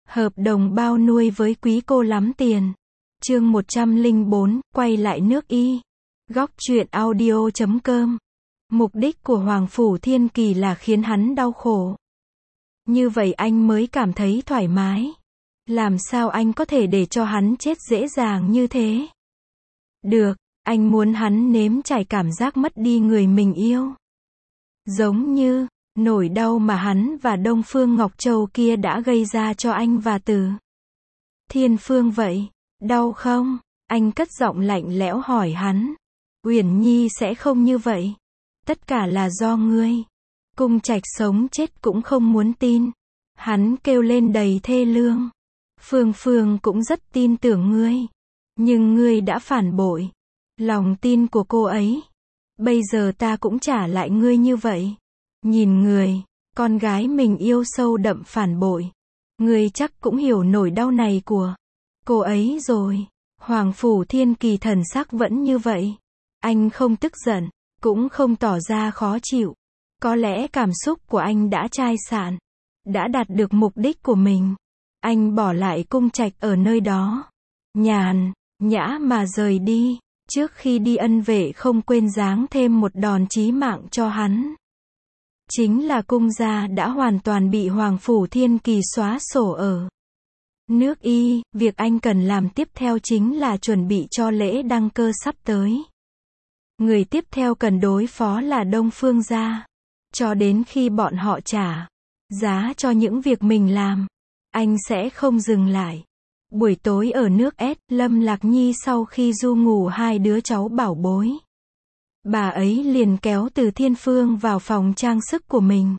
Hợp đồng bao nuôi với quý cô lắm tiền. Chương 104, quay lại nước Y. Góc truyện audio.com. Mục đích của Hoàng Phủ Thiên Kỳ là khiến hắn đau khổ. Như vậy anh mới cảm thấy thoải mái. Làm sao anh có thể để cho hắn chết dễ dàng như thế? Được, anh muốn hắn nếm trải cảm giác mất đi người mình yêu. Giống như nỗi đau mà hắn và Đông Phương Ngọc Châu kia đã gây ra cho anh và Từ Thiên Phương vậy. Đau không? Anh cất giọng lạnh lẽo hỏi hắn. Uyển Nhi sẽ không như vậy. Tất cả là do ngươi. Cung Trạch sống chết cũng không muốn tin. Hắn kêu lên đầy thê lương. Phương Phương cũng rất tin tưởng ngươi. Nhưng ngươi đã phản bội lòng tin của cô ấy. Bây giờ ta cũng trả lại ngươi như vậy. Nhìn người, con gái mình yêu sâu đậm phản bội. Ngươi chắc cũng hiểu nỗi đau này của cô ấy rồi. Hoàng Phủ Thiên Kỳ thần sắc vẫn như vậy. Anh không tức giận, cũng không tỏ ra khó chịu. Có lẽ cảm xúc của anh đã chai sạn, đã đạt được mục đích của mình. Anh bỏ lại Cung Trạch ở nơi đó, nhàn nhã mà rời đi. Trước khi đi ân vệ không quên giáng thêm một đòn chí mạng cho hắn. Chính là Cung gia đã hoàn toàn bị Hoàng Phủ Thiên Kỳ xóa sổ ở nước Y. Việc anh cần làm tiếp theo chính là chuẩn bị cho lễ đăng cơ sắp tới. Người tiếp theo cần đối phó là Đông Phương gia. Cho đến khi bọn họ trả giá cho những việc mình làm, anh sẽ không dừng lại. Buổi tối ở nước S, Lâm Lạc Nhi sau khi du ngủ hai đứa cháu bảo bối, bà ấy liền kéo Từ Thiên Phương vào phòng trang sức của mình.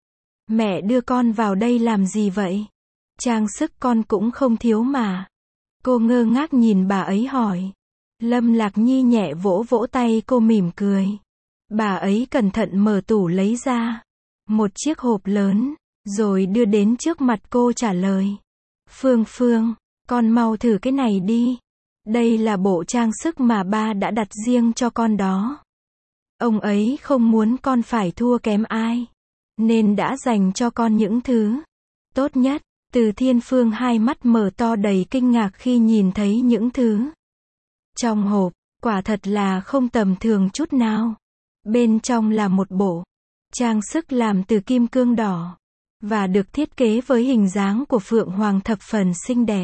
Mẹ đưa con vào đây làm gì vậy? Trang sức con cũng không thiếu mà. Cô ngơ ngác nhìn bà ấy hỏi. Lâm Lạc Nhi nhẹ vỗ vỗ tay cô mỉm cười. Bà ấy cẩn thận mở tủ lấy ra một chiếc hộp lớn, rồi đưa đến trước mặt cô trả lời. Phương Phương, con mau thử cái này đi. Đây là bộ trang sức mà ba đã đặt riêng cho con đó. Ông ấy không muốn con phải thua kém ai, nên đã dành cho con những thứ tốt nhất. Từ Thiên Phương hai mắt mở to đầy kinh ngạc khi nhìn thấy những thứ trong hộp, quả thật là không tầm thường chút nào. Bên trong là một bộ trang sức làm từ kim cương đỏ, và được thiết kế với hình dáng của Phượng Hoàng thập phần xinh đẹp.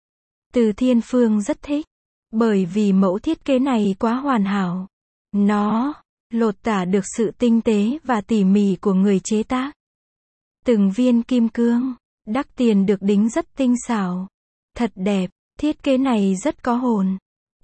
Từ Thiên Phương rất thích, bởi vì mẫu thiết kế này quá hoàn hảo. Nó lột tả được sự tinh tế và tỉ mỉ của người chế tác. Từng viên kim cương đắt tiền được đính rất tinh xảo. Thật đẹp, thiết kế này rất có hồn.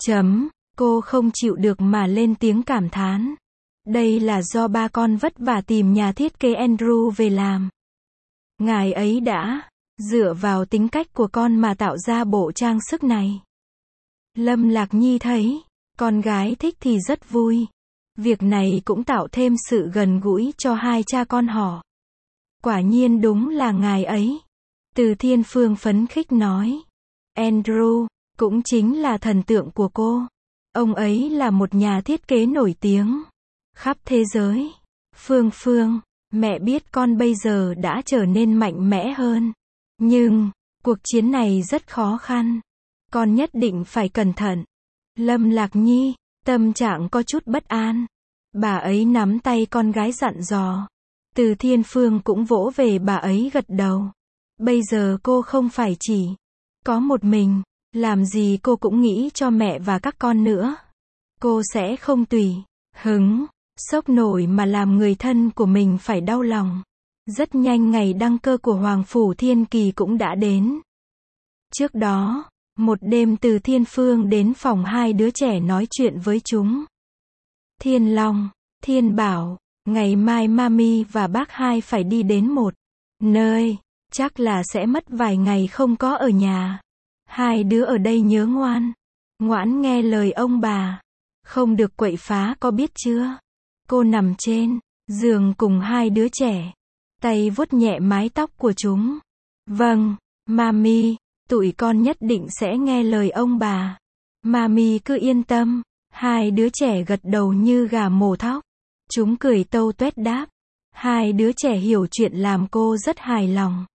Cô không chịu được mà lên tiếng cảm thán. Đây là do ba con vất vả tìm nhà thiết kế Andrew về làm. Ngài ấy đã dựa vào tính cách của con mà tạo ra bộ trang sức này. Lâm Lạc Nhi thấy con gái thích thì rất vui. Việc này cũng tạo thêm sự gần gũi cho hai cha con họ. Quả nhiên đúng là ngài ấy. Từ Thiên Phương phấn khích nói. Andrew cũng chính là thần tượng của cô. Ông ấy là một nhà thiết kế nổi tiếng khắp thế giới. Phương Phương, mẹ biết con bây giờ đã trở nên mạnh mẽ hơn. Nhưng cuộc chiến này rất khó khăn. Con nhất định phải cẩn thận. Lâm Lạc Nhi, tâm trạng có chút bất an. Bà ấy nắm tay con gái dặn dò. Từ Thiên Phương cũng vỗ về bà ấy gật đầu. Bây giờ cô không phải chỉ có một mình. Làm gì cô cũng nghĩ cho mẹ và các con nữa. Cô sẽ không tùy hứng sốc nổi mà làm người thân của mình phải đau lòng. Rất nhanh ngày đăng cơ của Hoàng Phủ Thiên Kỳ cũng đã đến. Trước đó, một đêm Từ Thiên Phương đến phòng hai đứa trẻ nói chuyện với chúng. Thiên Long, Thiên Bảo, ngày mai Mami và bác hai phải đi đến một nơi, chắc là sẽ mất vài ngày không có ở nhà. Hai đứa ở đây nhớ ngoãn nghe lời ông bà. Không được quậy phá có biết chưa? Cô nằm trên giường cùng hai đứa trẻ, tay vuốt nhẹ mái tóc của chúng. Vâng, Mami, tụi con nhất định sẽ nghe lời ông bà. Mami cứ yên tâm. Hai đứa trẻ gật đầu như gà mổ thóc. Chúng cười tâu tuét đáp. Hai đứa trẻ hiểu chuyện làm cô rất hài lòng.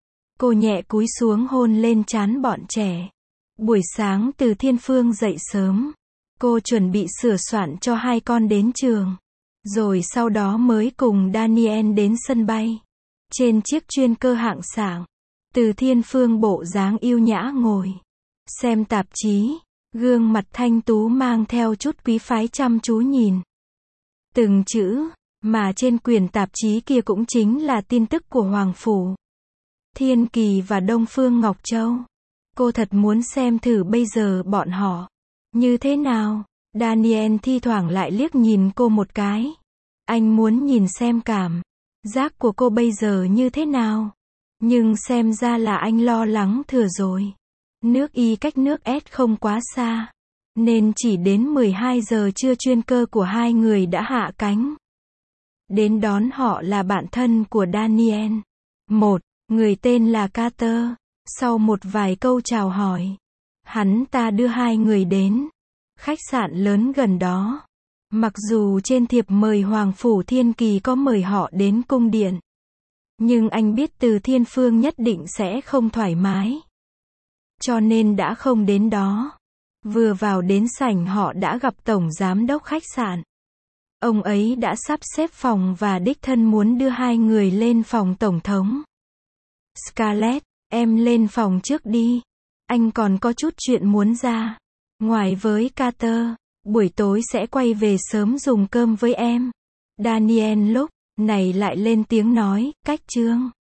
Cô nhẹ cúi xuống hôn lên trán bọn trẻ. Buổi sáng Từ Thiên Phương dậy sớm. Cô chuẩn bị sửa soạn cho hai con đến trường. Rồi sau đó mới cùng Daniel đến sân bay. Trên chiếc chuyên cơ hạng sảng, Từ Thiên Phương bộ dáng yêu nhã ngồi xem tạp chí, gương mặt thanh tú mang theo chút quý phái chăm chú nhìn từng chữ, mà trên quyển tạp chí kia cũng chính là tin tức của Hoàng Phủ Thiên Kỳ và Đông Phương Ngọc Châu. Cô thật muốn xem thử bây giờ bọn họ như thế nào. Daniel thi thoảng lại liếc nhìn cô một cái. Anh muốn nhìn xem cảm giác của cô bây giờ như thế nào. Nhưng xem ra là anh lo lắng thừa rồi. Nước Y cách nước S không quá xa, nên chỉ đến 12 giờ trưa chuyên cơ của hai người đã hạ cánh. Đến đón họ là bạn thân của Daniel. Một người tên là Carter. Sau một vài câu chào hỏi, hắn ta đưa hai người đến khách sạn lớn gần đó. Mặc dù trên thiệp mời Hoàng Phủ Thiên Kỳ có mời họ đến cung điện, nhưng anh biết Từ Thiên Phương nhất định sẽ không thoải mái, cho nên đã không đến đó. Vừa vào đến sảnh họ đã gặp tổng giám đốc khách sạn. Ông ấy đã sắp xếp phòng và đích thân muốn đưa hai người lên phòng tổng thống. Scarlett, em lên phòng trước đi. Anh còn có chút chuyện muốn ra ngoài với Carter. Buổi tối sẽ quay về sớm dùng cơm với em. Daniel lúc này lại lên tiếng nói, cách Trương.